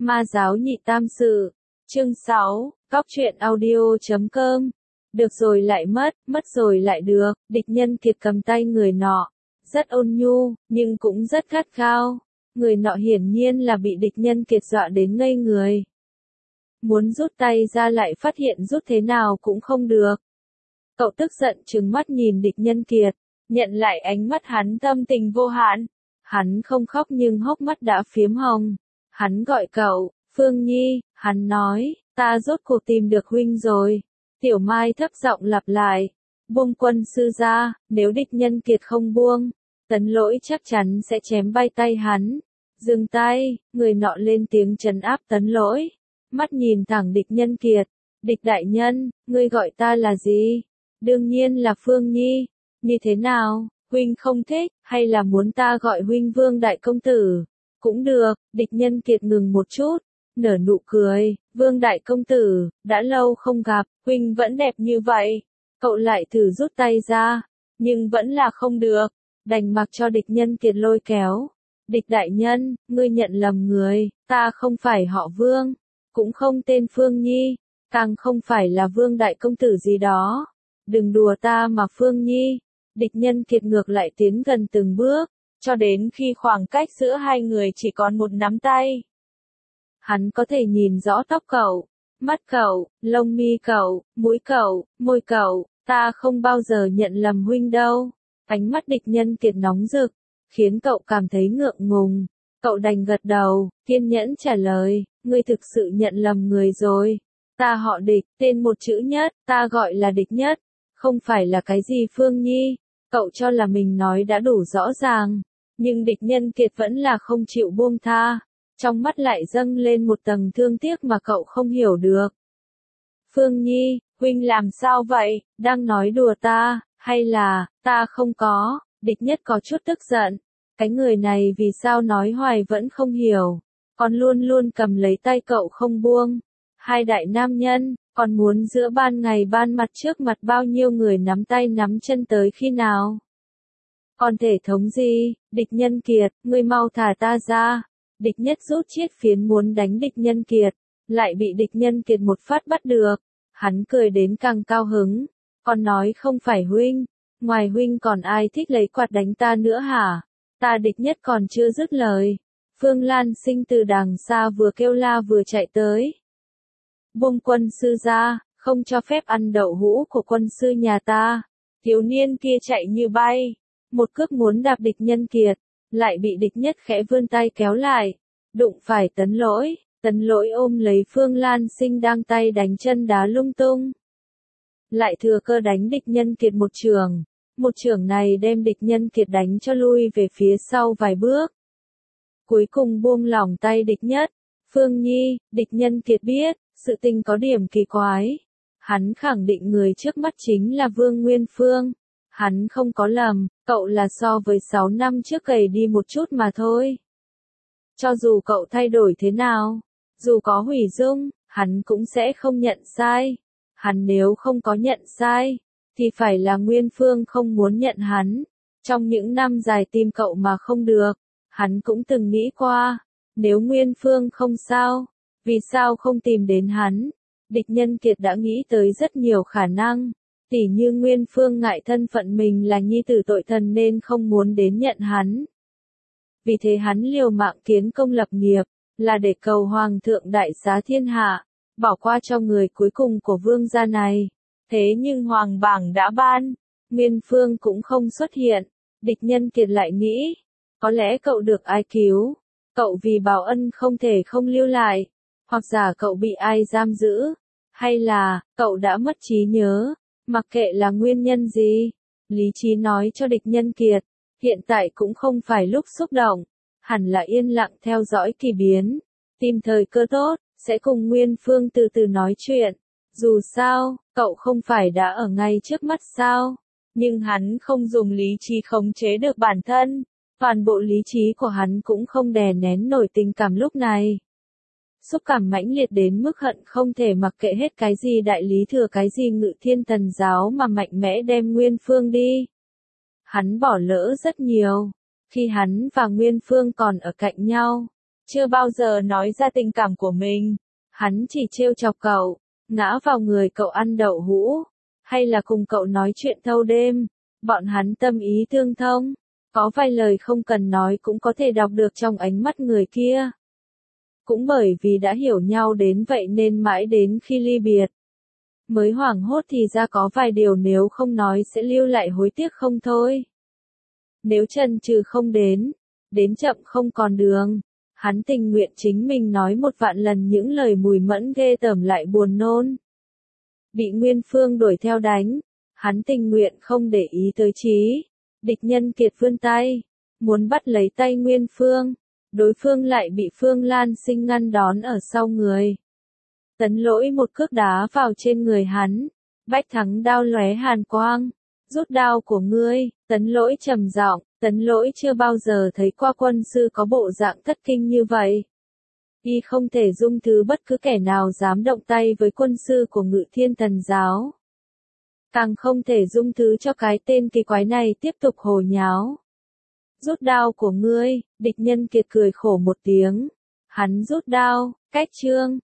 Ma giáo nhị tam sự. Chương 6, Góc truyện audio.com. Được rồi lại mất rồi lại được, địch nhân kiệt cầm tay người nọ. Rất ôn nhu, nhưng cũng rất gắt gao. Người nọ hiển nhiên là bị địch nhân kiệt dọa đến ngây người. Muốn rút tay ra lại phát hiện rút thế nào cũng không được. Cậu tức giận trừng mắt nhìn địch nhân kiệt, nhận lại ánh mắt hắn tâm tình vô hạn. Hắn không khóc nhưng hốc mắt đã phiếm hồng. Hắn gọi cậu, Phương Nhi, hắn nói, ta rốt cuộc tìm được huynh rồi. Tiểu Mai thấp giọng lặp lại, buông quân sư ra, nếu địch nhân kiệt không buông, Tấn Lỗi chắc chắn sẽ chém bay tay hắn. Dừng tay, người nọ lên tiếng trấn áp Tấn Lỗi, mắt nhìn thẳng địch nhân kiệt, địch đại nhân, ngươi gọi ta là gì? Đương nhiên là Phương Nhi, như thế nào, huynh không thích, hay là muốn ta gọi huynh Vương đại công tử? Cũng được, địch nhân kiệt ngừng một chút, nở nụ cười, Vương đại công tử, đã lâu không gặp, huynh vẫn đẹp như vậy. Cậu lại thử rút tay ra, nhưng vẫn là không được, đành mặc cho địch nhân kiệt lôi kéo. Địch đại nhân, ngươi nhận lầm người, ta không phải họ Vương, cũng không tên Phương Nhi, càng không phải là Vương đại công tử gì đó. Đừng đùa ta mà Phương Nhi. Địch nhân kiệt ngược lại tiến gần từng bước, cho đến khi khoảng cách giữa hai người chỉ còn một nắm tay. Hắn có thể nhìn rõ tóc cậu, mắt cậu, lông mi cậu, mũi cậu, môi cậu, ta không bao giờ nhận lầm huynh đâu. Ánh mắt địch nhân kiệt nóng rực, khiến cậu cảm thấy ngượng ngùng. Cậu đành gật đầu, kiên nhẫn trả lời, ngươi thực sự nhận lầm người rồi. Ta họ Địch, tên một chữ Nhất, ta gọi là Địch Nhất, không phải là cái gì Phương Nhi. Cậu cho là mình nói đã đủ rõ ràng, nhưng địch nhân kiệt vẫn là không chịu buông tha. Trong mắt lại dâng lên một tầng thương tiếc mà cậu không hiểu được. Phương Nhi, huynh làm sao vậy, đang nói đùa ta, hay là, ta không có, địch nhất có chút tức giận. Cái người này vì sao nói hoài vẫn không hiểu, còn luôn luôn cầm lấy tay cậu không buông. Hai đại nam nhân, còn muốn giữa ban ngày ban mặt trước mặt bao nhiêu người nắm tay nắm chân tới khi nào? Còn thể thống gì, địch nhân kiệt, ngươi mau thả ta ra. Địch nhất rút chiết phiến muốn đánh địch nhân kiệt, lại bị địch nhân kiệt một phát bắt được. Hắn cười đến càng cao hứng, còn nói không phải huynh, ngoài huynh còn ai thích lấy quạt đánh ta nữa hả? Ta địch nhất còn chưa dứt lời. Phương Lan Sinh từ đằng xa vừa kêu la vừa chạy tới. Buông quân sư ra, không cho phép ăn đậu hũ của quân sư nhà ta. Thiếu niên kia chạy như bay, một cước muốn đạp địch nhân kiệt, lại bị địch nhất khẽ vươn tay kéo lại, đụng phải Tấn Lỗi. Tấn Lỗi ôm lấy Phương Lan Sinh đang tay đánh chân đá lung tung. Lại thừa cơ đánh địch nhân kiệt một chưởng này đem địch nhân kiệt đánh cho lui về phía sau vài bước. Cuối cùng buông lỏng tay địch nhất. Phương Nhi, địch nhân kiệt biết, sự tình có điểm kỳ quái. Hắn khẳng định người trước mắt chính là Vương Nguyên Phương. Hắn không có lầm, cậu là so với 6 năm trước gầy đi một chút mà thôi. Cho dù cậu thay đổi thế nào, dù có hủy dung, hắn cũng sẽ không nhận sai. Hắn nếu không có nhận sai, thì phải là Nguyên Phương không muốn nhận hắn. Trong những năm dài tìm cậu mà không được, hắn cũng từng nghĩ qua, nếu Nguyên Phương không sao, vì sao không tìm đến hắn? Địch nhân kiệt đã nghĩ tới rất nhiều khả năng, tỉ như Nguyên Phương ngại thân phận mình là nhi tử tội thần nên không muốn đến nhận hắn. Vì thế hắn liều mạng kiến công lập nghiệp, là để cầu Hoàng thượng đại xá thiên hạ, bỏ qua cho người cuối cùng của vương gia này. Thế nhưng Hoàng bảng đã ban, Nguyên Phương cũng không xuất hiện. Địch nhân kiệt lại nghĩ, có lẽ cậu được ai cứu, cậu vì báo ân không thể không lưu lại, hoặc giả cậu bị ai giam giữ, hay là, cậu đã mất trí nhớ, mặc kệ là nguyên nhân gì. Lý trí nói cho địch nhân kiệt, hiện tại cũng không phải lúc xúc động, hẳn là yên lặng theo dõi kỳ biến, tìm thời cơ tốt, sẽ cùng Nguyên Phương từ từ nói chuyện. Dù sao, cậu không phải đã ở ngay trước mắt sao? Nhưng hắn không dùng lý trí khống chế được bản thân, toàn bộ lý trí của hắn cũng không đè nén nổi tình cảm lúc này. Xúc cảm mãnh liệt đến mức hận không thể mặc kệ hết cái gì đại lý thừa cái gì Ngự Thiên Thần giáo mà mạnh mẽ đem Nguyên Phương đi. Hắn bỏ lỡ rất nhiều, khi hắn và Nguyên Phương còn ở cạnh nhau. chưa bao giờ nói ra tình cảm của mình. Hắn chỉ trêu chọc cậu, ngã vào người cậu ăn đậu hũ, hay là cùng cậu nói chuyện thâu đêm. Bọn hắn tâm ý tương thông, có vài lời không cần nói cũng có thể đọc được trong ánh mắt người kia. Cũng bởi vì đã hiểu nhau đến vậy nên mãi đến khi ly biệt, mới hoảng hốt thì ra có vài điều nếu không nói sẽ lưu lại hối tiếc không thôi. Nếu chần chừ không đến chậm không còn đường, hắn tình nguyện chính mình nói 1.000.000 lần những lời mùi mẫn ghê tởm lại buồn nôn. Bị Nguyên Phương đuổi theo đánh, hắn tình nguyện không để ý tới Trí. Địch Nhân Kiệt vươn tay, muốn bắt lấy tay Nguyên Phương, đối phương lại bị Phương Lan Sinh ngăn đón ở sau người. Tấn Lỗi một cước đá vào trên người hắn, Bách Thắng đao lóe hàn quang. Rút đao của ngươi, Tấn Lỗi trầm giọng, Tấn Lỗi chưa bao giờ thấy qua quân sư có bộ dạng thất kinh như vậy. Y không thể dung thứ bất cứ kẻ nào dám động tay với quân sư của Ngự Thiên Thần Giáo. Càng không thể dung thứ cho cái tên kỳ quái này tiếp tục hồ nháo. Rút đao của ngươi, Địch Nhân Kiệt cười khổ một tiếng. Hắn rút đao, cách chương.